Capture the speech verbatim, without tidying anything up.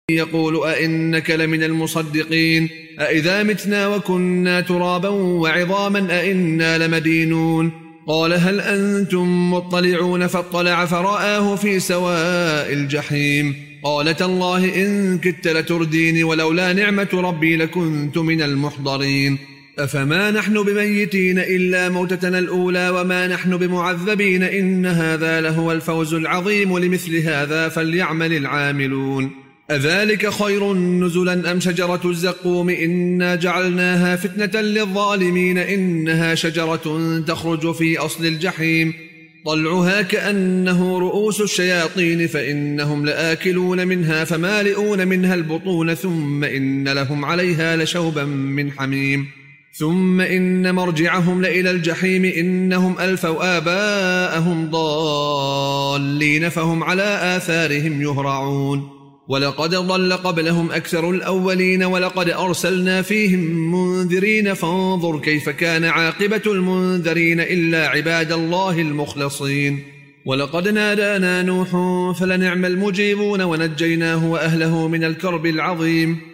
يقول أئنك لمن المصدقين أئذا متنا وكنا ترابا وعظاما أئنا لمدينون قال هل أنتم مطلعون فاطلع فرآه في سواء الجحيم قال تالله إن كدت لترديني ولولا نعمة ربي لكنت من المحضرين أفما نحن بميتين إلا موتتنا الأولى وما نحن بمعذبين إن هذا لهو الفوز العظيم لمثل هذا فليعمل العاملون أذلك خير نزلا أم شجرة الزقوم إنا جعلناها فتنة للظالمين إنها شجرة تخرج في أصل الجحيم طلعها كأنه رؤوس الشياطين فإنهم لآكلون منها فمالئون منها البطون ثم إن لهم عليها لشوبا من حميم ثم إن مرجعهم لإلى الجحيم إنهم ألفوا آباءهم ضالين فهم على آثارهم يهرعون ولقد ضل قبلهم أكثر الأولين ولقد أرسلنا فيهم منذرين فانظر كيف كان عاقبة المنذرين إلا عباد الله المخلصين ولقد نادانا نوح فلنعم المجيبون ونجيناه وأهله من الكرب العظيم